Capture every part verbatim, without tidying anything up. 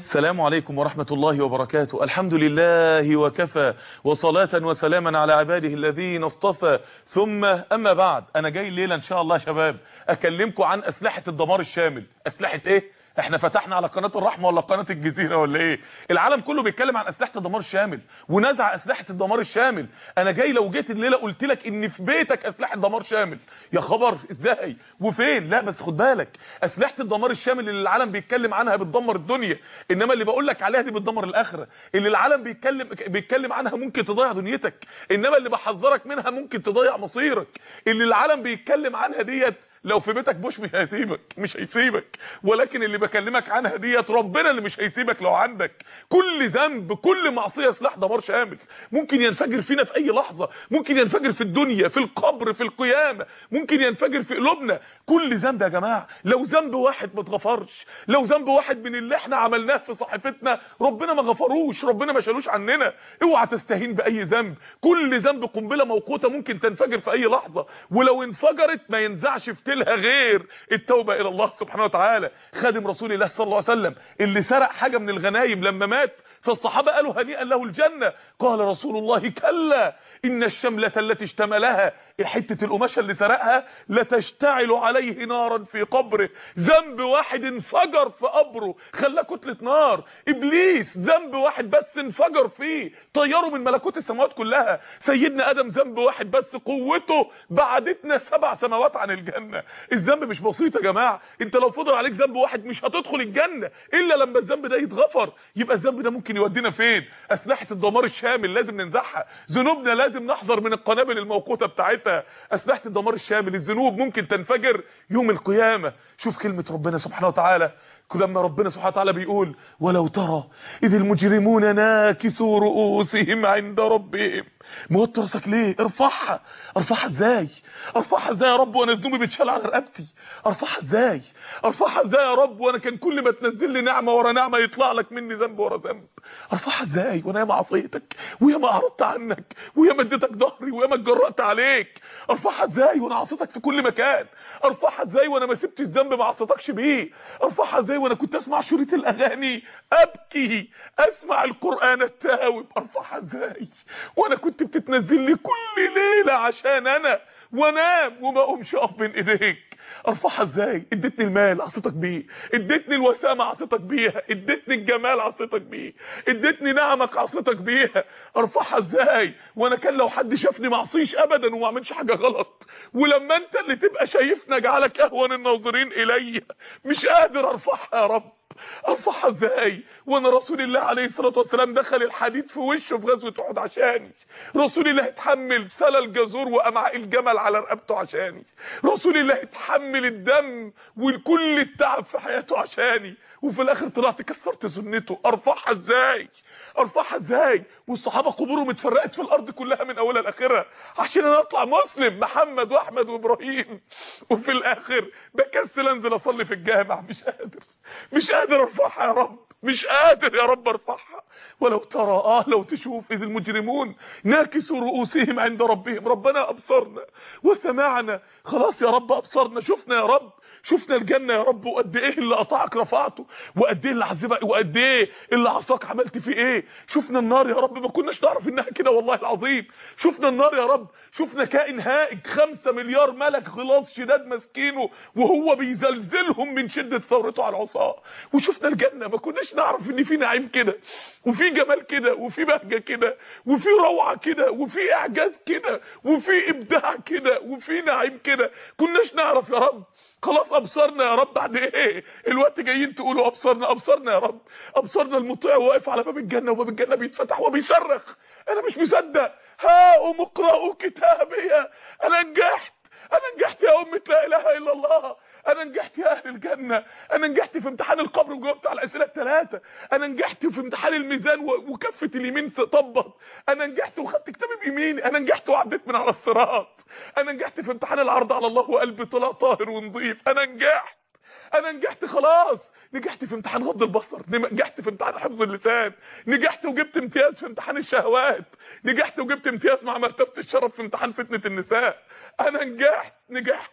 السلام عليكم ورحمة الله وبركاته. الحمد لله وكفى، وصلاة وسلاما على عباده الذين اصطفى، ثم أما بعد. أنا جاي الليلة إن شاء الله يا شباب أكلمكم عن أسلحة الدمار الشامل. أسلحة إيه؟ احنا فتحنا على قناة الرحمة ولا قناة الجزيرة ولا ايه؟ العالم كله بيتكلم عن اسلحة الدمار الشامل ونزع اسلحة الدمار الشامل. انا جاي لو جيت الليلة قلت لك ان في بيتك اسلحة دمار شامل، يا خبر ازاي وفين؟ لا بس خد بالك، اسلحة الدمار الشامل اللي العالم بيتكلم عنها بتدمر الدنيا، انما اللي بقول لك عليها دي بتدمر الاخرة. اللي العالم بيتكلم بيتكلم عنها ممكن تضيع دنيتك، انما اللي بحذرك منها ممكن تضيع مصيرك. اللي العالم بيتكلم عنها ديت لو في بيتك بوش مش هيسيبك مش هيسيبك ولكن اللي بكلمك عنها ديت ربنا اللي مش هيسيبك. لو عندك كل ذنب كل معصيه سلاح دمار شامل ممكن ينفجر فينا في اي لحظه، ممكن ينفجر في الدنيا، في القبر، في القيامه، ممكن ينفجر في قلوبنا. كل ذنب يا جماعه، لو ذنب واحد ما اتغفرش، لو ذنب واحد من اللي احنا عملناه في صحيفتنا ربنا ما غفروش، ربنا ما شالوش عننا. اوعى تستهين باي ذنب، كل ذنب قنبله موقوته ممكن تنفجر في اي لحظه، ولو انفجرت ما ينزعش في لها غير التوبة الى الله سبحانه وتعالى. خادم رسول الله صلى الله عليه وسلم اللي سرق حاجة من الغنايم لما مات فالصحابة قالوا هنيئا له الجنة، قال رسول الله كلا ان الشملة التي اشتملها، حتة القماشة اللي سرقها، لتشتعل عليه نارا في قبره. ذنب واحد انفجر في قبره خلاه كتلة نار. ابليس ذنب واحد بس انفجر فيه طيره من ملكوت السماوات كلها. سيدنا ادم ذنب واحد بس قوته بعدتنا سبع سماوات عن الجنة. الذنب مش بسيط يا جماعه، انت لو فضل عليك ذنب واحد مش هتدخل الجنه الا لما الذنب ده يتغفر. يبقى الذنب ده ممكن يودينا فين؟ اسلحه الدمار الشامل لازم ننزعها، ذنوبنا لازم نحذر من القنابل الموقوته بتاعتها. اسلحه الدمار الشامل، الذنوب ممكن تنفجر يوم القيامه. شوف كلمه ربنا سبحانه وتعالى، لما ربنا سبحانه وتعالى بيقول ولو ترى اذ المجرمون ناكسوا رؤوسهم عند ربهم. موت راسك ليه؟ ارفعها. ارفعها ازاي؟ ارفعها ازاي يا رب وانا ذنوبي بتشال على رقبتي؟ ارفعها ازاي؟ ارفعها ازاي يا رب وانا كان كل ما تنزل لي نعمه ورا نعمه يطلع لك مني ذنب ورا ذنب؟ ارفعها ازاي وانا ياما عصيتك وياما اعرضت عنك وياما اديتك ظهري وياما اتجرأت عليك؟ ارفعها ازاي وانا عصيتك في كل مكان؟ ارفعها ازاي وانا ما سبتش ذنب ما عصيتكش بيه؟ ارفعها ازاي وانا كنت اسمع شريط الاغاني ابكي، اسمع القران التاوب؟ ارفعها ازاي وانا كنت بتتنزل لي كل ليله عشان انا وانام وما اقومش اقف بين ايديك؟ ارفعها ازاي؟ اديتني المال عصيتك بيه، اديتني الوسامه عصيتك بيها، اديتني الجمال عصيتك بيه، اديتني نعمك عصيتك بيها. ارفعها ازاي وانا كان لو حد شافني ما اعصيش ابدا وما اعملش حاجه غلط، ولما انت اللي تبقى شايفنا جعلك اهون الناظرين الي؟ مش قادر ارفعها يا رب. ارفعها ازاي وانا رسول الله عليه الصلاه والسلام دخل الحديد في وشه في غزوه احد عشاني؟ رسول الله اتحمل سلى الجزور وامعاء الجمل على رقبته عشاني. رسول الله اتحمل الدم وكل التعب في حياته عشاني، وفي الاخر طلعت كسرت سنته. ارفعها ازاي؟ ارفعها ازاي والصحابه قبورهم اتفرقت في الارض كلها من اولها لاخرها عشان انا اطلع مسلم محمد واحمد وابراهيم، وفي الاخر بكسل انزل اصلي في الجامع؟ مش قادر مش قادر ارفعها يا رب، مش قادر يا رب ارفعها. ولو ترى اه لو تشوف اذ المجرمون ناكسوا رؤوسهم عند ربهم. ربنا ابصرنا وسمعنا، خلاص يا رب ابصرنا، شفنا يا رب، شفنا الجنه يا رب، وقد ايه اللي قطعك رفعته، وقد ايه اللي عذبك، وقد ايه اللي عصاك عملت فيه ايه. شفنا النار يا رب، ما كناش نعرف انها كده والله العظيم. شفنا النار يا رب، شفنا كائن هائج خمسة مليار ملك غلاظ شداد ماسكينه وهو بيزلزلهم من شده ثورته على العصاه. وشفنا الجنه، ما كناش نعرف ان في نعيم كده وفي جمال كده وفي بهجه كده وفي روعه كده وفي اعجاز كده وفي ابداع كده وفي نعيم كده. كناش نعرف يا رب. خلاص ابصرنا يا رب. بعد ايه الوقت جايين تقولوا ابصرنا؟ ابصرنا يا رب، ابصرنا. المطيع واقف على باب الجنه وباب الجنه بيتفتح وبيصرخ انا مش مصدق، هاؤم اقرأوا كتابي، انا نجحت، انا نجحت يا امه لا اله الا الله، انا نجحت يا اهل الجنه، انا نجحت في امتحان القبر وجاوبت على الاسئله الثلاثه، انا نجحت في امتحان الميزان وكفه اليمين طبت، انا نجحت وخدت كتابي بيميني، انا نجحت وعديت من على الصراط، انا نجحت في امتحان العرض على الله وقلبي طلع طاهر ونظيف، انا نجحت، انا نجحت خلاص. نجحت في امتحان غض البصر، نجحت في امتحان حفظ اللسان، نجحت وجبت امتياز في امتحان الشهوات، نجحت وجبت امتياز مع مرتبه الشرف في امتحان فتنه النساء. انا نجحت نجحت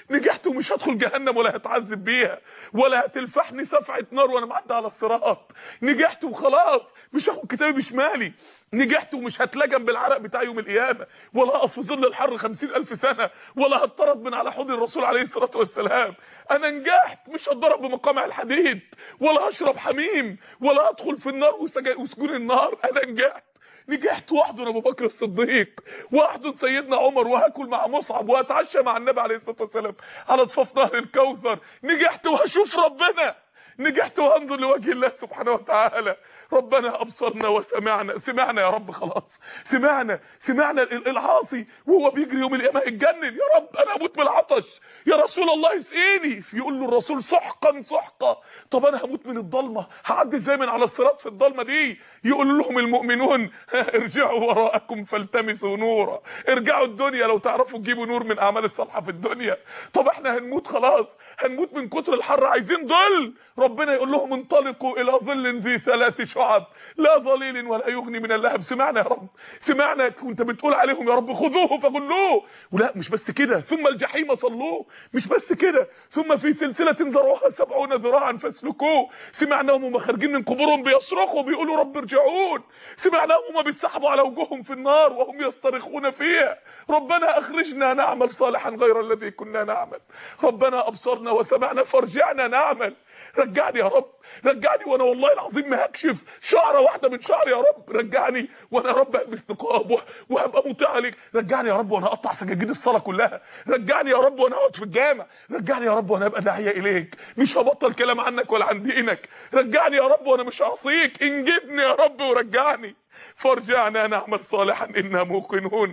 نجحت ومش هدخل جهنم ولا هتعذب بيها، ولا هتلفحني سفعة نار وانا معدي على الصراط. نجحت وخلاص مش هاخد كتابي بشمالي. نجحت ومش هتلجم بالعرق بتاع يوم القيامه، ولا اقف في ظل الحر خمسين الف سنه، ولا هتطرد من على حوض الرسول عليه الصلاه والسلام. انا نجحت مش هتضرب بمقامع الحديد، ولا هشرب حميم، ولا هدخل في النار وسجون النار. انا نجحت. نجحت واحضن ابو بكر الصديق، واحضن سيدنا عمر، وهاكل مع مصعب، واتعشى مع النبي عليه الصلاه والسلام على ضفاف نهر الكوثر. نجحت وهشوف ربنا. نجحت وهنظر لوجه الله سبحانه وتعالى. ربنا ابصرنا وسمعنا. سمعنا يا رب خلاص، سمعنا سمعنا العاصي وهو بيجري يوم القيامه اتجنن، يا رب انا اموت من العطش، يا رسول الله اسقيني. يقول له الرسول سحقا سحقا. طب انا هموت من الضلمه، هعدي ازاي من على الصراط في الضلمه دي؟ يقول لهم المؤمنون ارجعوا وراءكم فالتمسوا نورا. ارجعوا الدنيا لو تعرفوا تجيبوا نور من اعمال الصالحه في الدنيا. طب احنا هنموت خلاص، هنموت من كتر الحر، عايزين ظل. ربنا يقول لهم انطلقوا الى ظل ذي ثلاث شعب لا ظليل ولا يغني من اللهب. سمعنا يا رب، سمعنا. كنت بتقول عليهم يا رب خذوه فغلوه، ولا مش بس كده، ثم الجحيم صلوه. مش بس كده، ثم في سلسله ذرعها سبعون ذراعا فاسلكوه. سمعناهم وهم خارجين من قبورهم بيصرخوا بيقولوا رب ارجعون. سمعناهم وهم بيتسحبوا على وجوههم في النار وهم يصطرخون فيها ربنا اخرجنا نعمل صالحا غير الذي كنا نعمل. ربنا ابصرنا وسمعنا فارجعنا نعمل. رجعني يا رب، رجعني وانا والله العظيم ما هكشف شعره واحده من شعري. يا رب رجعني وانا يا رب البس نقاب وهبقى مطيع عليك. رجعني يا رب وانا اقطع سجاجيد الصلاه كلها. رجعني يا رب وانا اقعد في الجامع. رجعني يا رب وانا ابقى داعيه اليك، مش هبطل كلام عنك ولا عن دينك. رجعني يا رب وانا مش هعصيك. انجدني يا رب ورجعني. فارجعنا نعمل صالحا انا موقنون.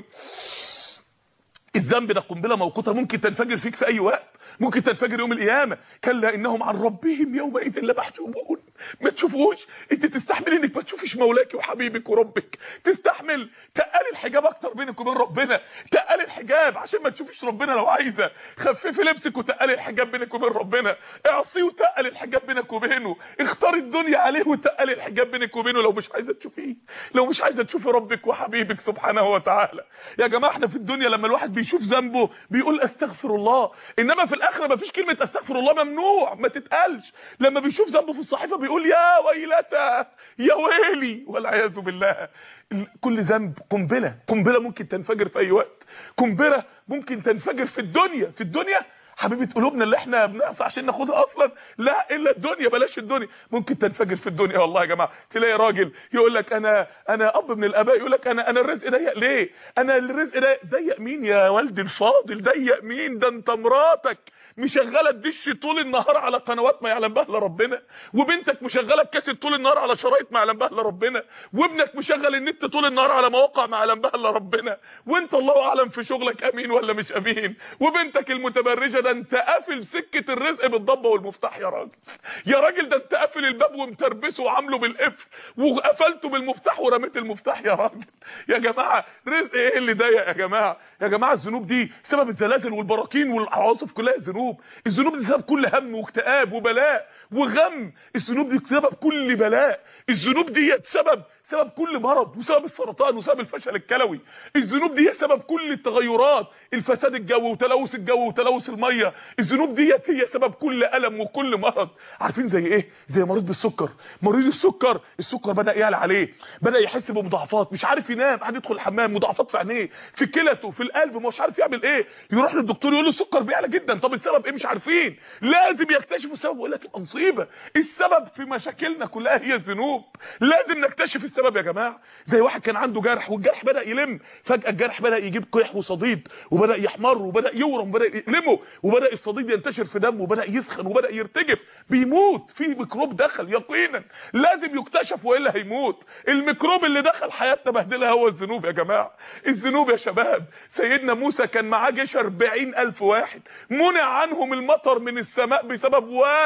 الذنب ده قنبله موقوته ممكن تنفجر فيك في اي وقت، ممكن تنفجر يوم القيامه. كلا انهم عن ربهم يومئذ لمحجوبون. ما تشوفوش. انت تستحمل انك ما تشوفيش مولاك وحبيبك وربك؟ تستحمل تقل الحجاب اكتر بينك وبين ربنا؟ تقل الحجاب عشان ما تشوفيش ربنا لو عايزه. خففي لبسك وتقل الحجاب بينك وبين ربنا. اعصيه وتقل الحجاب بينك وبينه. اختاري الدنيا عليه وتقل الحجاب بينك وبينه لو مش عايزه تشوفيه، لو مش عايزه تشوفي ربك وحبيبك سبحانه وتعالى. يا جماعه احنا في الدنيا لما الواحد بيشوف ذنبه بيقول استغفر الله، انما في الاخره مفيش كلمه استغفر الله، ممنوع ما تتقالش. لما بيشوف ذنبه في الصحيفه بيقول يا ويلتى يا ويلي والعياذ بالله. كل ذنب قنبله، قنبله ممكن تنفجر في اي وقت. قنبله ممكن تنفجر في الدنيا. في الدنيا حبيبه قلوبنا اللي احنا بنعصي عشان ناخدها اصلا، لا الا الدنيا، بلاش الدنيا. ممكن تنفجر في الدنيا والله يا جماعه. تلاقي راجل يقول لك انا انا اب من الاباء يقول لك انا انا الرزق ضيق ليه؟ انا الرزق ضيق. ضيق مين يا والدي الفاضل؟ ضيق مين؟ ده انت مراتك مشغله الدش طول النهار على قنوات ما يعلم بها الا ربنا، وبنتك مشغله الكاسيت طول النهار على شرايط ما يعلم بها الا ربنا، وابنك مشغل النت طول النهار على مواقع ما يعلم بها الا ربنا، وانت الله اعلم في شغلك امين ولا مش امين. وبنتك المتبرجه ده انت قافل سكه الرزق بالضبه والمفتاح يا راجل. يا راجل ده انت قافل الباب ومتربسه وعامله بالقفل وقفلته بالمفتاح ورميت المفتاح يا راجل. يا جماعه رزق ايه اللي ضيق يا جماعه؟ يا جماعه الذنوب دي سبب الزلازل والبراكين والعواصف كلها الذنوب. الذنوب دي سبب كل هم واكتئاب وبلاء وغم. الذنوب دي سبب كل بلاء. الذنوب دي سبب سبب كل مرض، وسبب السرطان، وسبب الفشل الكلوي. الذنوب دي سبب كل التغيرات، الفساد الجوي وتلوث الجو وتلوث الميه. الذنوب دي هي سبب كل الم وكل مرض. عارفين زي ايه؟ زي مريض بالسكر. مريض السكر السكر بدا يعلى عليه، بدا يحس بمضاعفات، مش عارف ينام، قاعد يدخل الحمام، مضاعفات في عينيه، في كلته، في القلب، مش عارف يعمل ايه. يروح للدكتور يقول له السكر بيعلى جدا. طب السبب ايه؟ مش عارفين. لازم يكتشفوا السبب والا تبقى مصيبه. السبب في مشاكلنا كلها هي الذنوب. لازم نكتشف السبب يا جماعه. زي واحد كان عنده جرح والجرح بدا يلم، فجاه الجرح بدا يجيب قيح وصديد وبدا يحمر وبدا يورم وبدا يلمه وبدا الصديد ينتشر في دمه وبدا يسخن وبدا يرتجف، بيموت. في ميكروب دخل يقينا، لازم يكتشف والا هيموت. الميكروب اللي دخل حياتنا بهدلها هو الذنوب يا جماعه. الذنوب يا شباب. سيدنا موسى كان معاه جيش أربعين ألف واحد، منع عنهم المطر من السماء بسبب واحد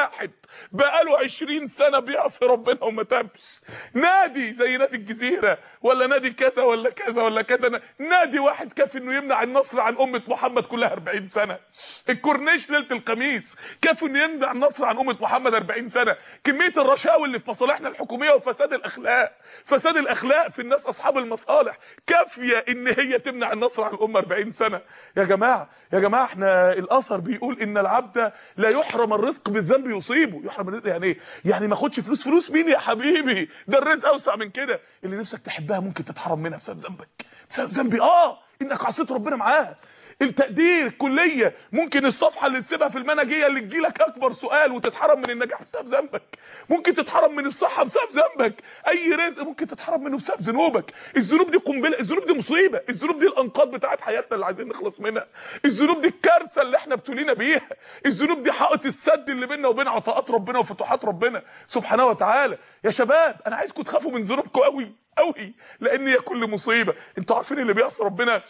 بقاله عشرين سنة بيعصي ربنا وما تابش. نادي زي نادي الجزيرة ولا نادي كذا ولا كذا ولا كذا، نادي واحد كافي انه يمنع النصر عن امة محمد كلها أربعين سنة. الكورنيش ليلة الخميس كافي انه يمنع النصر عن امة محمد أربعين سنة. كمية الرشاوي اللي في مصالحنا الحكومية وفساد الاخلاق، فساد الاخلاق في الناس اصحاب المصالح كافية ان هي تمنع النصر عن الامة أربعين سنة. يا جماعة يا جماعة احنا الاثر بيقول ان العبد لا يحرم الرزق بالذنب يصيبه. يحرم الرزق يعني ايه؟ يعني ما اخدش فلوس. فلوس مين يا حبيبي؟ ده الرزق اوسع من كده. اللي نفسك تحبها ممكن تتحرم منها بسبب ذنبك، بسبب ذنبي اه انك عصيت ربنا معاها. التقدير الكليه ممكن الصفحه اللي تسيبها في المنهجيه اللي تجيلك اكبر سؤال وتتحرم من النجاح بسبب ذنبك. ممكن تتحرم من الصحه بسبب ذنبك. اي رزق ممكن تتحرم منه بسبب ذنوبك. الذنوب دي قنبله، الذنوب دي مصيبه، الذنوب دي الانقاض بتاعت حياتنا اللي عايزين نخلص منها. الذنوب دي الكارثه اللي احنا ابتلينا بيها. الذنوب دي حائط السد اللي بيننا وبين عطاءات ربنا وفتوحات ربنا سبحانه وتعالى. يا شباب انا عايزكم تخافوا من ذنوبكم قوي قوي، لان هي كل مصيبه. انتوا عارفين اللي بيعصي ربنا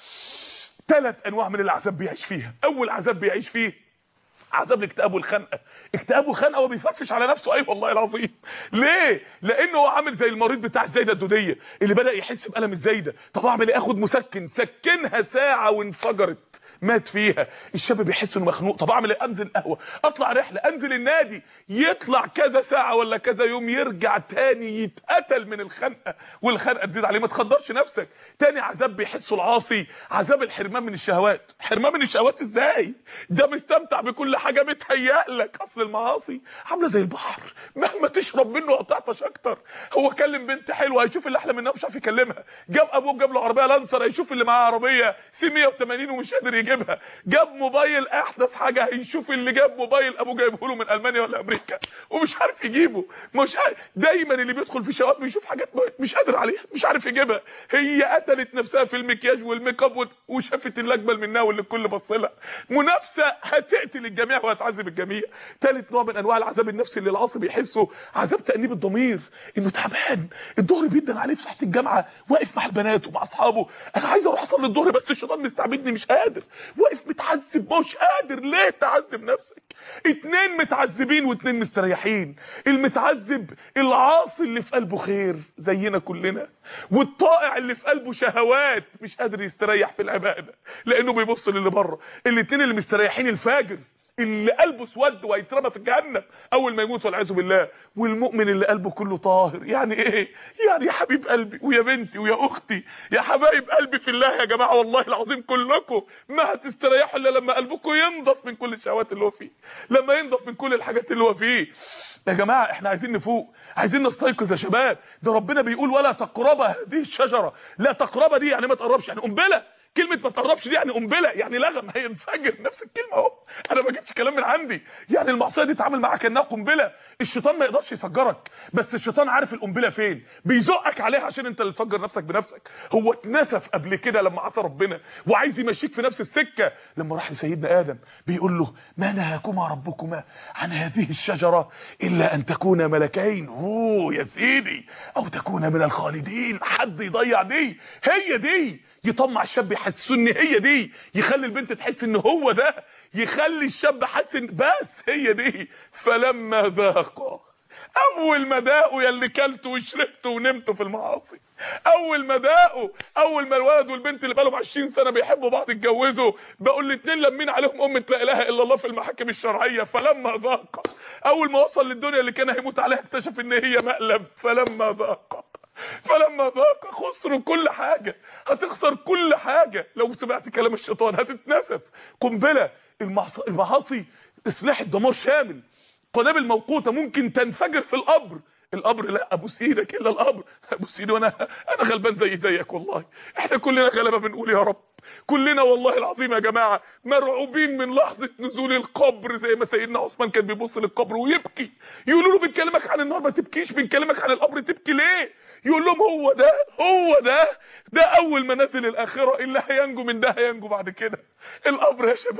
ثلاث انواع من العذاب بيعيش فيها. اول عذاب بيعيش فيه عذاب الاكتئاب والخنقه. اكتئاب وخنقه وبيفرفش على نفسه. اي والله العظيم. ليه؟ لانه هو عامل زي المريض بتاع الزايده الدوديه اللي بدا يحس بالم الزايده. طب اعمل ايه؟ اخد مسكن، سكنها ساعه وانفجرت مات فيها. الشاب بيحس انه مخنوق. طب اعمل ايه؟ انزل قهوه، اطلع رحله، انزل النادي، يطلع كذا ساعه ولا كذا يوم يرجع تاني يتقتل من الخنقه والخنقه تزيد عليه. ما تخدرش نفسك. تاني عذاب بيحسه العاصي عذاب الحرمان من الشهوات. حرمان من الشهوات ازاي؟ ده مستمتع بكل حاجه متهيأ لك. اصل المعاصي عامله زي البحر، مهما تشرب منه هتعطش اكتر. هو كلم بنت حلوه هيشوف اللي احلى منها مش عارف يكلمها. جاب ابوه جاب له عربيه لانسر هيشوف اللي معاه عربيه سي مية وتمانين ومش قادر يجيبها. جاب موبايل احدث حاجه هيشوف اللي جاب موبايل ابوه جايبه له من المانيا ولا امريكا ومش عارف يجيبه. مش عارف. دايما اللي بيدخل في شهوات بيشوف حاجات مش قادر عليها، مش عارف يجيبها. هي قتلت نفسها في المكياج والميك اب وشافت اللي اجمل منها واللي الكل بص لها. منافسه هتقتل الجميع وهتعذب الجميع. ثالث نوع من انواع العذاب النفسي اللي العاصي بيحسه عذاب تأنيب الضمير. انه تعبان، الظهر بيدن عليه في ساحه الجامعه، واقف مع البنات ومع اصحابه، انا عايز اروح اصلي الظهر بس الشيطان مستعبدني مش قادر. واقف متعذب مش قادر. ليه تعذب نفسك؟ اتنين متعذبين واتنين مستريحين. المتعذب العاصي اللي في قلبه خير زينا كلنا، والطائع اللي في قلبه شهوات مش قادر يستريح في العباده لانه بيبص للي بره. الاتنين اللي مستريحين الفاجر اللي قلبه اسود وهيترمى في الجهنم اول ما يموت والعياذ بالله، والمؤمن اللي قلبه كله طاهر. يعني ايه؟ يعني يا حبيب قلبي ويا بنتي ويا اختي يا حبايب قلبي في الله يا جماعه والله العظيم كلكم ما هتستريحوا الا لما قلبكم ينضف من كل الشهوات اللي هو فيه، لما ينضف من كل الحاجات اللي هو فيه. يا جماعه احنا عايزين نفوق، عايزين نستيقظ يا شباب. ده ربنا بيقول ولا تقربا هذه الشجره. لا تقربا دي يعني ما تقربش، يعني قنبله. كلمه ما تقربش دي يعني قنبله، يعني لغم هينفجر. نفس الكلمه اهو، انا ما جبتش كلام من عندي. يعني المعصيه دي اتعامل معاها كانها قنبله. الشيطان ما يقدرش يفجرك، بس الشيطان عارف القنبله فين، بيزقك عليها عشان انت اللي تفجر نفسك بنفسك. هو اتنسف قبل كده لما عصى ربنا وعايز يمشيك في نفس السكه. لما راح لسيدنا ادم بيقول له ما نهاكما ربكما عن هذه الشجره الا ان تكونا ملكين. اوه يا سيدي، او تكونا من الخالدين. حد يضيع دي؟ هي دي يطمع الشاب يحسسه ان هي دي، يخلي البنت تحس ان هو ده، يخلي الشاب حاسس ان بس هي دي. فلما ذاقوا، اول ما ذاقوا يلي كلتوا وشربتوا ونمتوا في المعاصي، اول ما ذاقوا، اول ما الولد والبنت اللي بقالهم عشرين سنه بيحبوا بعض اتجوزوا، بقوا الاثنين لمين عليهم امه لا اله الا الله في المحاكم الشرعيه. فلما ذاق، اول ما وصل للدنيا اللي كان هيموت عليها اكتشف ان هي مقلب. فلما ذاق فلما ذاق خسروا كل حاجه. هتخسر كل حاجه لو سمعت كلام الشيطان، هتتنسف. قنبله. المعاصي سلاح الدمار شامل. قنابل موقوته ممكن تنفجر في القبر. القبر لا ابوس ايدك الا القبر، ابوس ايدي وانا انا غلبان زي زيك والله. احنا كلنا غلبه بنقول يا رب، كلنا والله العظيم يا جماعه مرعوبين من لحظه نزول القبر. زي ما سيدنا عثمان كان بيبص للقبر ويبكي، يقولوا له بنكلمك عن النار ما تبكيش، بنكلمك عن القبر تبكي ليه؟ يقول لهم هو ده هو ده ده اول ما نزل الاخره اللي هينجو من ده هينجو بعد كده. القبر يا شباب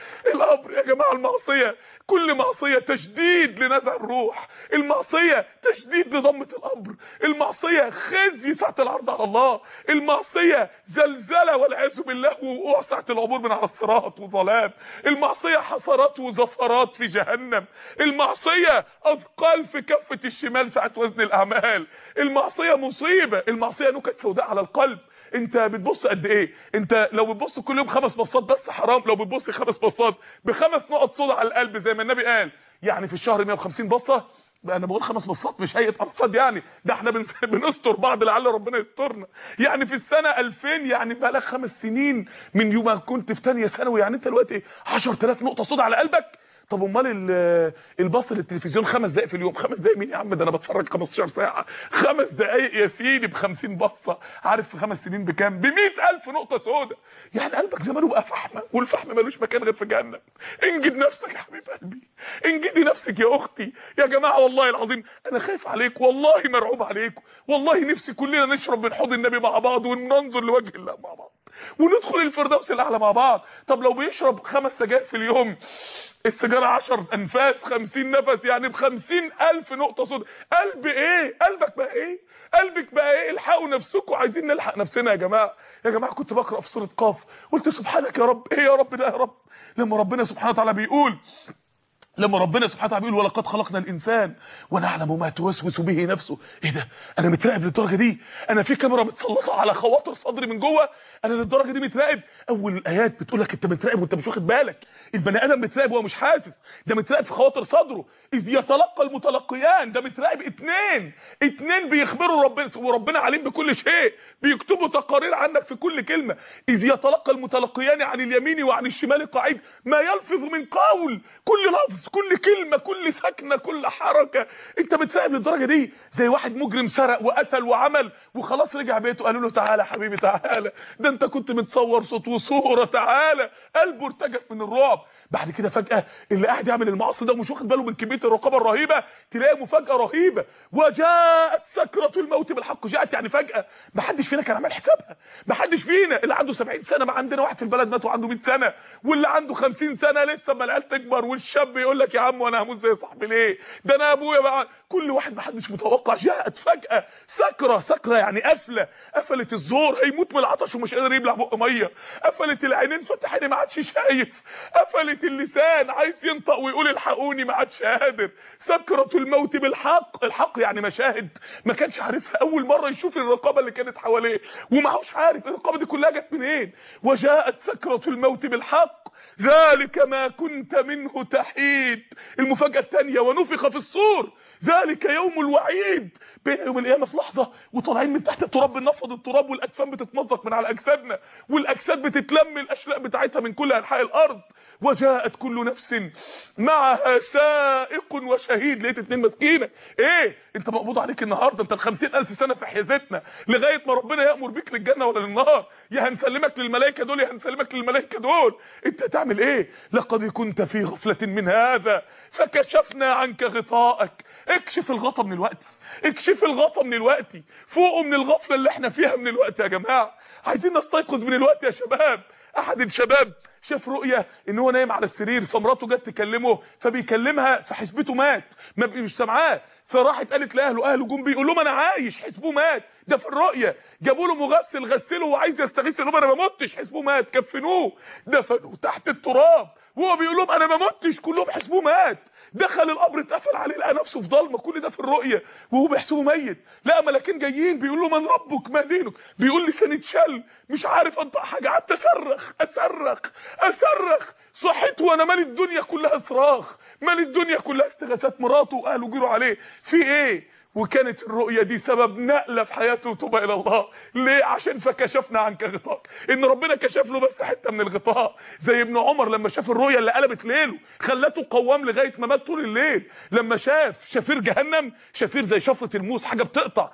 القبر يا جماعه. المعصيه كل معصيه تشديد لنزع الروح، المعصيه تشديد لضمه القبر، المعصيه خزي ساعه العرض على الله، المعصيه زلزله والعياذ بالله ووقوع ساعه العبور من على الصراط وظلام، المعصيه حسرات وزفرات في جهنم، المعصيه اثقال في كفه الشمال ساعه وزن الاعمال، المعصيه مصيبه، المعصيه نكت سوداء على القلب. انت بتبص قد ايه؟ انت لو بتبص كل يوم خمس بصات بس حرام، لو بتبص خمس بصات بخمس نقط صدى على القلب زي ما النبي قال، يعني في الشهر مية وخمسين بصه. انا بقول خمس بصات مش هيئه ارصاد يعني، ده احنا بنستر بعض لعل ربنا يسترنا. يعني في السنه ألفين، يعني بقى لك خمس سنين من يوم ما كنت في ثانيه ثانوي، يعني انت دلوقتي عشرة آلاف نقطه صدى على قلبك. طب امال البص للتلفزيون خمس دقائق في اليوم، خمس دقائق مين يا عم؟ ده انا بتفرج خمستاشر ساعه، خمس دقائق يا سيدي ب خمسين بصه، عارف في خمس سنين بكام؟ ب مئة ألف نقطه سوداء. يعني قلبك زمانه بقى فحمه، والفحم ملوش مكان غير في جهنم. انجد نفسك يا حبيب قلبي، انجدي نفسك يا اختي. يا جماعه والله العظيم انا خايف عليك، والله مرعوب عليكم، والله نفسي كلنا نشرب من حوض النبي مع بعض وننظر لوجه الله مع بعض وندخل الفردوس الاعلى مع بعض. طب لو بيشرب خمس سجاير في اليوم، السيجاره عشر انفاس، خمسين نفس، يعني بخمسين الف نقطه صدى. قلب ايه؟ قلبك بقى ايه؟ قلبك بقى ايه؟ الحقوا نفسكم، عايزين نلحق نفسنا يا جماعه. يا جماعه كنت بقرا في سوره قاف، قلت سبحانك يا رب، ايه يا رب ده يا رب؟ لما ربنا سبحانه وتعالى بيقول لما ربنا سبحانه وتعالى بيقول ولقد خلقنا الانسان ونعلم ما توسوس به نفسه. ايه ده؟ انا متراقب للدرجه دي؟ انا في كاميرا متسلطه على خواطر صدري من جوه؟ انا للدرجه دي متراقب؟ اول الايات بتقول لك انت متراقب وانت مش واخد بالك. البني ادم متراقب وهو مش حاسس، ده متراقب في خواطر صدره. اذ يتلقى المتلقيان، ده متراقب اتنين اتنين بيخبروا ربنا، وربنا عليم بكل شيء، بيكتبوا تقارير عنك في كل كلمه. اذ يتلقى المتلقيان عن اليمين وعن الشمال قعيد ما يلفظ من قول، كل لفظ، كل كلمه، كل سكنه، كل حركه. انت متراقب للدرجه دي؟ زي واحد مجرم سرق وقتل وعمل وخلاص رجع بيته، قالوا له تعالى حبيبي تعالى، ده انت كنت متصور صوت وصوره، تعالى. قلبه ارتجف من الرعب. بعد كده فجاه اللي قاعد يعمل المعاصي ده ومش واخد باله من كميه الرقابه الرهيبه، تلاقي مفاجاه رهيبه. وجاءت سكره الموت بالحق. جاءت يعني فجاه، ما حدش فينا كان عامل حسابها. ما حدش فينا، اللي عنده سبعين سنه، ما عندنا واحد في البلد مات وعنده مئة سنه، واللي عنده خمسين سنه لسه ما العيال تكبر، والشاب يقول لك يا عم وانا هموت زي صاحبي ليه؟ ده انا ابويا بقى. كل واحد ما حدش متوقع. جاءت فجاه سكره، سكره يعني قفله، قفلت الزور، هيموت من العطش ومش قادر يبلع بق ميه، قفلت العينين فتح عيني ما عادش شايف، قفلت اللسان عايز ينطق ويقول الحقوني ما عادش قادر. سكره الموت بالحق. الحق يعني مشاهد ما كانش عارفها، اول مره يشوف الرقابه اللي كانت حواليه وماهوش عارف الرقابه دي كلها جت منين. وجاءت سكره الموت بالحق ذلك ما كنت منه تحيد. المفاجاه الثانيه ونفخ في الصور ذلك يوم الوعيد. بين يوم القيامه في لحظه وطالعين من تحت التراب، بننفض التراب والاجسام بتتمزق من على اجسادنا، والاجساد بتتلم الاشلاء بتاعتها من كل انحاء الارض. وجاءت كل نفس معها سائق وشهيد. لقيت اتنين مسكينه. ايه انت مقبوض عليك النهارده؟ انت ال خمسين ألف سنه في حيازتنا لغايه ما ربنا يامر بيك للجنه ولا للنار، يا هنسلمك للملائكه دول يا هنسلمك للملائكه دول. انت هتعمل ايه؟ لقد كنت في غفله من هذا فكشفنا عنك غطاءك. اكشف الغطا من الوقت، اكشف الغطا من الوقت، فوقوا من الغفله اللي احنا فيها من الوقت يا جماعه. عايزين نستيقظ من الوقت يا شباب. احد الشباب شاف رؤيه ان هو نايم على السرير، فمراته جت تكلمه فبيكلمها فحسبته مات، ما مش سامعاه، فراحت قالت لاهله، اهله جم بيقول لهم انا عايش، حسبوه مات. ده في الرؤيه. جابوا له مغسل غسله وعايز يستغيث، قال لهم انا ما متش، حسبوه مات. كفنوه دفنوه تحت التراب وهو بيقول لهم انا ما متش، كلهم حسبوه مات. دخل القبر اتقفل عليه، لقى نفسه في ضلمه، كل ده في الرؤيه وهو بيحسبه ميت. لقى ملاكين جايين بيقول له من ربك ما دينك، بيقول لساني اتشل مش عارف انطق حاجه، قعدت اصرخ اصرخ اصرخ. صحيت وانا مالي الدنيا كلها صراخ، مالي الدنيا كلها استغاثات. مراته واهله جروا عليه في ايه؟ وكانت الرؤيه دي سبب نقله في حياته وتوبه الى الله. ليه؟ عشان فكشفنا عنك غطاءك، ان ربنا كشف له بس حته من الغطاء. زي ابن عمر لما شاف الرؤيه اللي قلبت ليله خلته قوام لغايه ما مات طول الليل، لما شاف شفير جهنم، شفير زي شفره الموس حاجه بتقطع،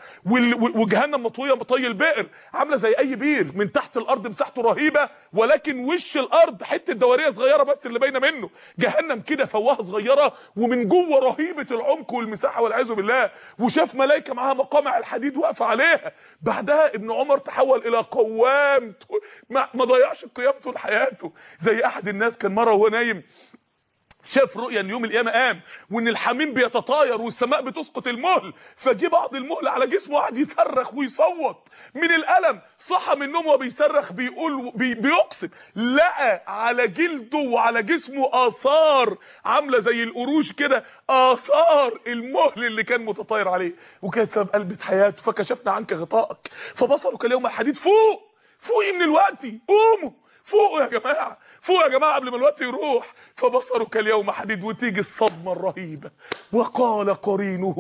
وجهنم مطويه مطي البئر، عامله زي اي بير من تحت الارض مساحته رهيبه، ولكن وش الارض حته دوريه صغيره بس اللي باينه منه. جهنم كده فوهه صغيره ومن جوه رهيبه العمق والمساحه والعياذ بالله. وشاف ملائكه معاها مقامع الحديد واقفه عليها. بعدها ابن عمر تحول الى قوام، ما ضيعش القيام طول حياته. زي احد الناس كان مره وهو نايم شاف رؤيا ان يوم القيامه قام وان الحميم بيتطاير والسماء بتسقط المهل، فجي بعض المهل على جسمه وقعد يصرخ ويصوت من الالم. صحى من النوم وبيصرخ بيقول بي بيقسم لقى على جلده وعلى جسمه اثار عامله زي القروش كده، اثار المهل اللي كان متطاير عليه، وكانت سبب قلبة حياته. فكشفنا عنك غطائك فبصرك اليوم الحديد. فوق فوقي من الوقت، قوموا فوقوا يا جماعه، فوق يا جماعه قبل ما الوقت يروح. فبصرك اليوم حديد، وتيجي الصدمه الرهيبه. وقال قرينه،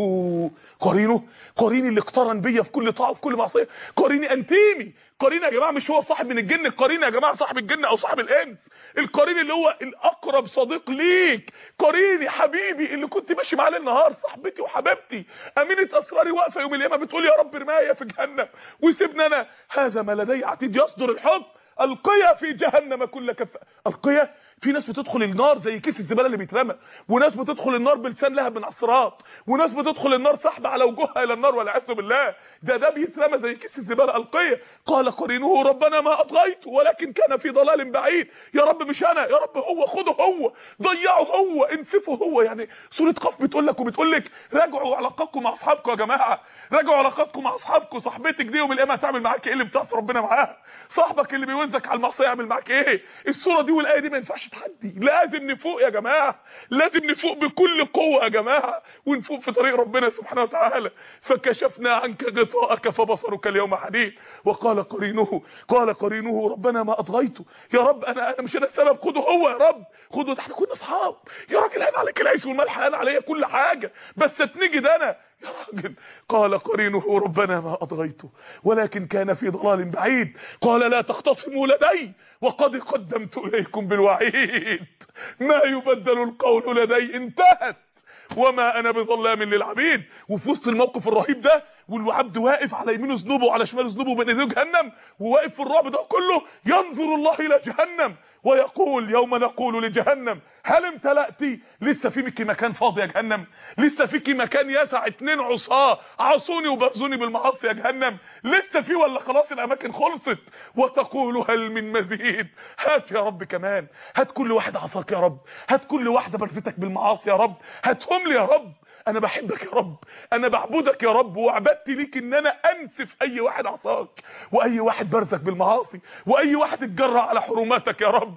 قرينه قريني اللي اقترن بيا في كل طاعه وفي كل معصيه، قريني انتيمي. قرين يا جماعه مش هو صاحب من الجن، القرين يا جماعه صاحب الجن او صاحب الانس. القرين اللي هو الاقرب صديق ليك، قريني حبيبي اللي كنت ماشي معاه ليل نهار، صاحبتي وحبيبتي، امينه اسراري، واقفه يوم القيامه بتقول يا رب ارمايا في جهنم وسيبني انا. هذا ما لدي عتيد يصدر الحكم، القيا في جهنم كل كف. القيا في ناس بتدخل النار زي كيس الزباله اللي بيترمى، وناس بتدخل النار بلسان لهب من عصرات، وناس بتدخل النار سحب على وجوهها الى النار والعياذ بالله. ده ده بيترمى زي كيس الزباله. القيا. قال قرينه ربنا ما اطغيته ولكن كان في ضلال بعيد. يا رب مش انا، يا رب هو، خده هو، ضيعه هو، انسفه هو. يعني سوره قاف بتقول لك وبتقول لك راجعوا علاقاتكم مع اصحابكم يا جماعه، راجعوا علاقاتكم مع اصحابكم. صاحبتك دي يوم القيامه هتعمل معاك ايه اللي بتعصي ربنا معاها؟ صاحبك اللي بيوزك على المعصيه يعمل معاك ايه؟ السوره دي والايه دي ما ينفعش تحدي، لازم نفوق يا جماعه، لازم نفوق بكل قوه يا جماعه، ونفوق في طريق ربنا سبحانه وتعالى. فكشفنا عنك غطاءك فبصرك اليوم حديد. وقال قرينه، قال قرينه ربنا ما اطغيته. يا رب انا انا مش انا السبب، خده هو يا رب، خده، ده احنا كنا اصحاب يا راجل، هان عليك العيش والملح، هان عليا كل حاجه، بس اتنجد انا يا راجل. قال قرينه ربنا ما اطغيته ولكن كان في ضلال بعيد. قال لا تختصموا لدي وقد قدمت اليكم بالوعيد، ما يبدل القول لدي، انتهت، وما انا بظلام للعبيد. وفي وسط الموقف الرهيب ده والعبد واقف على يمينه ذنوبه وعلى شماله ذنوبه بين ايديه جهنم، وواقف في الرعب ده كله، ينظر الله الى جهنم ويقول يوم نقول لجهنم هل امتلأتي؟ لسه فيك مكان فاضي يا جهنم؟ لسه فيك مكان يسع اتنين عصاه عصوني وبغزوني بالمعاصي يا جهنم؟ لسه في ولا خلاص الاماكن خلصت؟ وتقول هل من مزيد؟ هات يا رب كمان، هات كل واحد عصاك يا رب، هات كل واحده برفتك بالمعاصي يا رب، هاتهم لي يا رب. انا بحبك يا رب، انا بعبدك يا رب، وعبادتي ليك ان انا انسف اي واحد عصاك، واي واحد برزك بالمعاصي، واي واحد اتجرأ على حرماتك يا رب.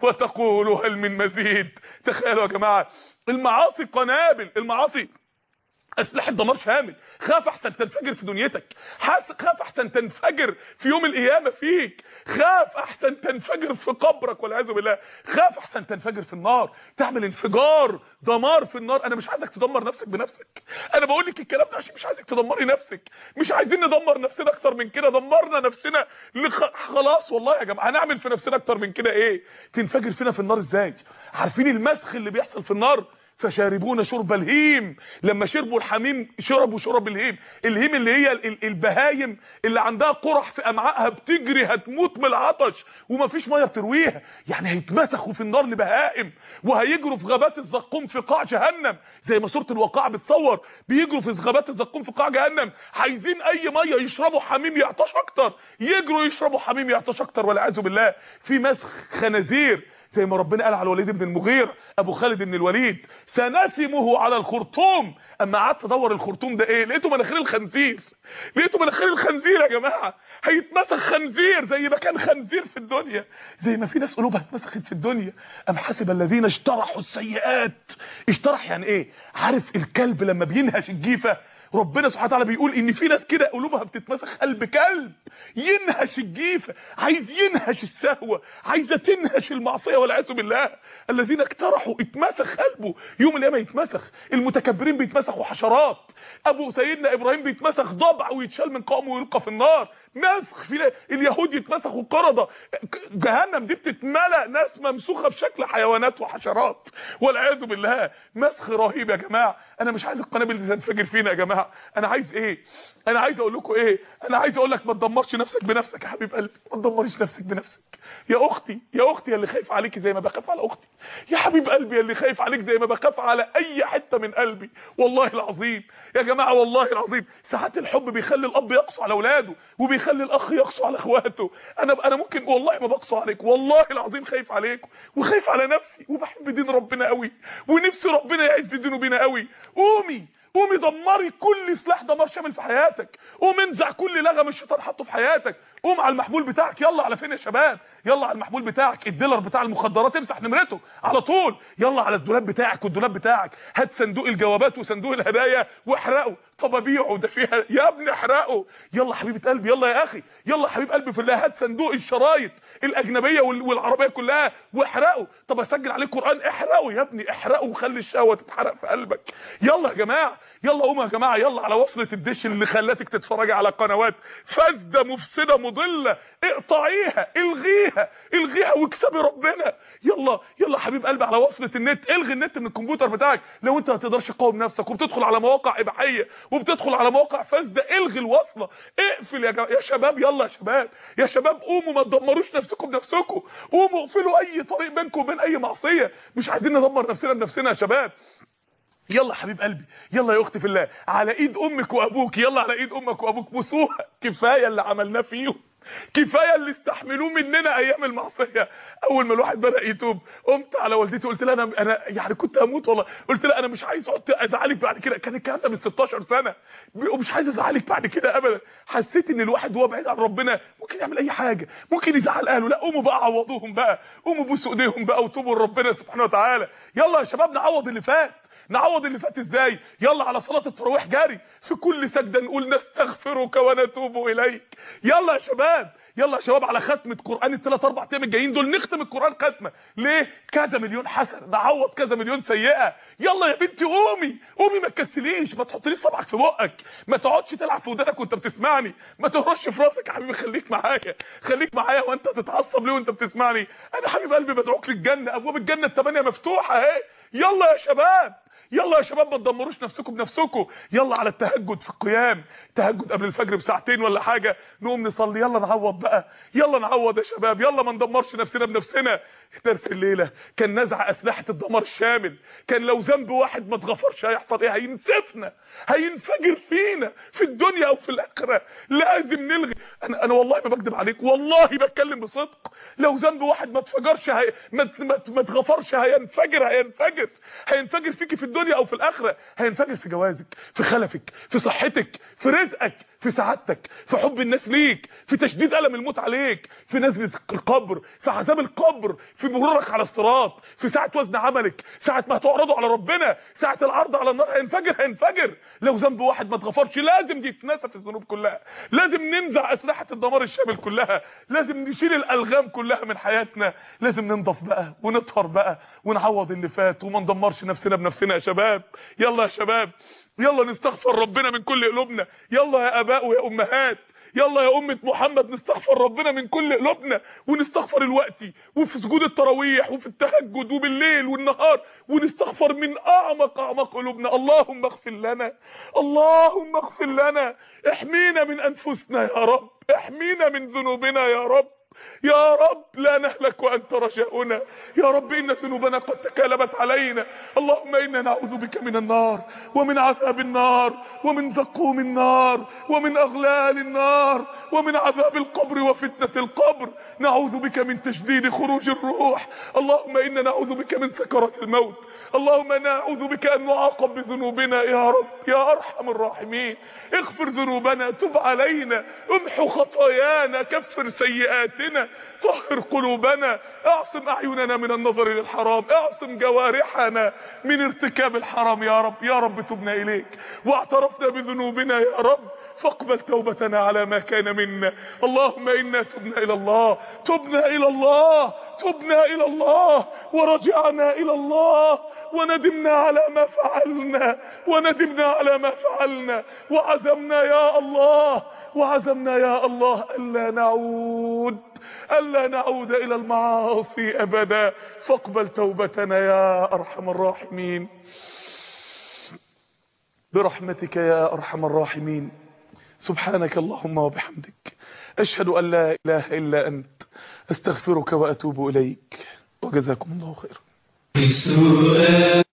وتقول هل من مزيد. تخيلوا يا جماعه، المعاصي قنابل، المعاصي اسلحه دمار شامل. خاف احسن تنفجر في دنيتك، خاف احسن تنفجر في يوم القيامه فيك، خاف احسن تنفجر في قبرك والعياذ بالله، خاف احسن تنفجر في النار، تعمل انفجار دمار في النار. انا مش عايزك تدمر نفسك بنفسك، انا بقول لك الكلام ده عشان مش عايزك تدمري نفسك، مش عايزين ندمر نفسنا اكتر من كده، دمرنا نفسنا لخ... خلاص والله يا جماعه، هنعمل في نفسنا اكتر من كده ايه؟ تنفجر فينا في النار ازاي؟ عارفين المسخ اللي بيحصل في النار؟ فشاربون شرب الهيم. لما شربوا الحميم شربوا شرب الهيم. الهيم اللي هي البهايم اللي عندها قرح في امعائها بتجري هتموت من العطش ومفيش ميه ترويها، يعني هيتمسخوا في النار لبهائم، وهيجروا في غابات الزقوم في قاع جهنم، زي ما سوره الواقعه بتصور، بيجروا في غابات الزقوم في قاع جهنم، عايزين اي ميه يشربوا حميم يعطش اكتر، يجروا يشربوا حميم يعطش اكتر والعياذ بالله. في مسخ خنازير زي ما ربنا قال على الوليد بن المغيرة ابو خالد بن الوليد سنسمه على الخرطوم. اما قعدت ادور الخرطوم ده ايه، لقيته مناخير الخنزير، لقيته مناخير الخنزير يا جماعه، هيتمسخ خنزير زي ما كان خنزير في الدنيا، زي ما في ناس قلوبها اتمسخت في الدنيا. ام حسب الذين اجترحوا السيئات. اجترح يعني ايه؟ عارف الكلب لما بينهش الجيفه، ربنا سبحانه وتعالى بيقول ان في ناس كده قلوبها بتتمسخ قلب كلب، ينهش الجيفه، عايز ينهش السهوه، عايزه تنهش المعصيه والعياذ بالله. الذين اقترحوا اتمسخ قلبه، يوم القيامه يتمسخ. المتكبرين بيتمسخوا حشرات، ابو سيدنا ابراهيم بيتمسخ ضبع ويتشال من قومه ويلقى في النار، مسخ. في اليهود يتمسخوا قرده، جهنم دي بتتملأ ناس ممسوخه بشكل حيوانات وحشرات والعياذ بالله. مسخ رهيب يا جماعه. انا مش عايز القنابل دي تنفجر فينا يا جماعه، جماعه انا عايز ايه؟ انا عايز اقول لكم ايه؟ انا عايز اقول لك ما تدمرش نفسك بنفسك يا حبيب قلبي، ما تدمريش نفسك بنفسك يا اختي، يا اختي اللي خايف عليكي زي ما بخاف على اختي، يا حبيب قلبي اللي خايف عليك زي ما بخاف على اي حته من قلبي. والله العظيم يا جماعه، والله العظيم ساعات الحب بيخلي الاب يقسو على اولاده وبيخلي الاخ يقسو على اخواته. انا انا ممكن والله ما بقسو عليك، والله العظيم خايف عليكم وخايف على نفسي وبحب دين ربنا قوي ونفسي ربنا يعز دينه بينا قوي. قومي قومي دمري كل سلاح دمار شامل في حياتك، قوم انزع كل لغم الشيطان حطه في حياتك، قوم على المحمول بتاعك. يلا على فين يا شباب؟ يلا على المحمول بتاعك، الديلر بتاع المخدرات امسح نمرته على طول. يلا على الدولاب بتاعك والدولاب بتاعك، هات صندوق الجوابات وصندوق الهدايا واحرقه. طب ابيعه ده فيها يا ابني احرقه. يلا حبيبه قلبي، يلا يا اخي، يلا حبيب قلبي في الله، هات صندوق الشرايط الاجنبيه والعربيه كلها واحرقه. طب اسجل عليه قران، احرقه يا ابني، احرقه وخلي الشهوه تتحرق في قلبك. يلا يا جماعه، يلا قوموا يا جماعه، يلا على وصله الدش اللي خلاتك تتفرجي على قنوات فاسده مفسده مضله، اقطعيها، الغيها الغيها واكسبي ربنا. يلا يلا حبيب قلبي على وصله النت، الغي النت من الكمبيوتر بتاعك لو انت ما تقدرش تقاوم نفسك وبتدخل على مواقع اباحيه وبتدخل على مواقع فاسده، الغي الوصله، اقفل يا جماعه. يا شباب يلا يا شباب، يا شباب قوموا ما تدمروش نفسكم بنفسكم، قوموا اقفلوا اي طريق بينكم وبين اي معصيه، مش عايزين ندمر نفسنا بنفسنا يا شباب. يلا حبيب قلبي، يلا يا اختي في الله، على ايد امك وابوك، يلا على ايد امك وابوك بوسوها، كفايه اللي عملناه فيهم، كفايه اللي استحملوه مننا ايام المعصيه. اول ما الواحد بدا يتوب قمت على والدتي قلت لها انا انا يعني كنت هموت والله، قلت لها انا مش عايز اقعد ازعلك بعد كده، كان الكلام ده من ستاشر سنه، ومش عايز ازعلك بعد كده ابدا. حسيت ان الواحد وهو بعيد عن ربنا ممكن يعمل اي حاجه، ممكن يزعل اهله، لا قوموا بقى عوضوهم بقى، قوموا بوسوا ايديهم بقى وتوبوا لربنا سبحانه وتعالى. يلا يا شباب نعوض اللي فات، نعوض اللي فات ازاي؟ يلا على صلاه التراويح جري في كل سجده نقول نستغفرك ونتوب اليك. يلا يا شباب، يلا يا شباب على ختمه قران الثلاث اربع ايام الجايين دول نختم القران ختمه. ليه؟ كذا مليون حسنه، نعوض كذا مليون سيئه. يلا يا بنتي قومي قومي، ما تكسليش، ما تحطليش صبعك في بقك، ما تقعدش تلعب في ودانك وانت بتسمعني، ما تهرش في راسك يا حبيبي، خليك معايا، خليك معايا. وانت تتعصب ليه وانت بتسمعني؟ انا حبيب قلبي بدعوك للجنه، ابواب الجنه الثمانيه مفتوحه اهي. يلا يا شباب، يلا يا شباب ما تدمروش نفسكم بنفسكم. يلا على التهجد في القيام، تهجد قبل الفجر بساعتين ولا حاجه، نقوم نصلي. يلا نعوض بقى، يلا نعوض يا شباب، يلا ما ندمرش نفسنا بنفسنا. درس الليله كان نزع اسلحه الدمار الشامل، كان لو ذنب واحد ما اتغفرش هيحصل ايه؟ هينسفنا، هينفجر فينا في الدنيا او في الاخره. لازم نلغي. انا انا والله ما بكذب عليك، والله بتكلم بصدق، لو ذنب واحد ما اتفجرش هي... ما ما اتغفرش هينفجر، هينفجر هينفجر فيكي في الدنيا او في الاخره، هينفجر في جوازك، في خلفك، في صحتك، في رزقك، في سعادتك، في حب الناس ليك، في تشديد الم الموت عليك، في نزله القبر، في عذاب القبر، في مرورك على الصراط، في ساعه وزن عملك، ساعه ما هتعرضوا على ربنا، ساعه العرض على النار، هينفجر هينفجر. لو ذنب واحد ما اتغفرش لازم يتنسف الذنوب كلها، لازم ننزع اسلحه الدمار الشامل كلها، لازم نشيل الالغام كلها من حياتنا، لازم ننضف بقى ونطهر بقى ونعوض اللي فات وما ندمرش نفسنا بنفسنا يا شباب. يلا يا شباب، يلا نستغفر ربنا من كل قلوبنا. يلا يا اباء ويا امهات، يلا يا امه محمد نستغفر ربنا من كل قلوبنا، ونستغفر الوقت وفي سجود التراويح وفي التهجد وبالليل والنهار، ونستغفر من اعمق اعمق قلوبنا. اللهم اغفر لنا، اللهم اغفر لنا، احمينا من انفسنا يا رب، احمينا من ذنوبنا يا رب، يا رب لا نهلك وانت رجاؤنا، يا رب ان ذنوبنا قد تكالبت علينا. اللهم انا نعوذ بك من النار ومن عذاب النار ومن زقوم النار ومن اغلال النار ومن عذاب القبر وفتنة القبر، نعوذ بك من تشديد خروج الروح. اللهم انا نعوذ بك من سكرات الموت. اللهم نعوذ بك ان نعاقب بذنوبنا يا رب يا ارحم الراحمين. اغفر ذنوبنا، تب علينا، امحو خطايانا، كفر سيئاتنا، طهر قلوبنا، اعصم اعيننا من النظر للحرام، اعصم جوارحنا من ارتكاب الحرام يا رب. يا رب تبنا اليك واعترفنا بذنوبنا يا رب، فاقبل توبتنا على ما كان منا. اللهم انا تبنا الى الله، تبنا الى الله، تبنا الى الله ورجعنا الى الله، وندمنا على ما فعلنا، وندمنا على ما فعلنا، وعزمنا يا الله، وعزمنا يا الله ألا نعود، ألا نعود إلى المعاصي أبدا، فاقبل توبتنا يا أرحم الراحمين. برحمتك يا أرحم الراحمين. سبحانك اللهم وبحمدك، أشهد أن لا إله إلا أنت، أستغفرك وأتوب إليك، وجزاكم الله خيرا.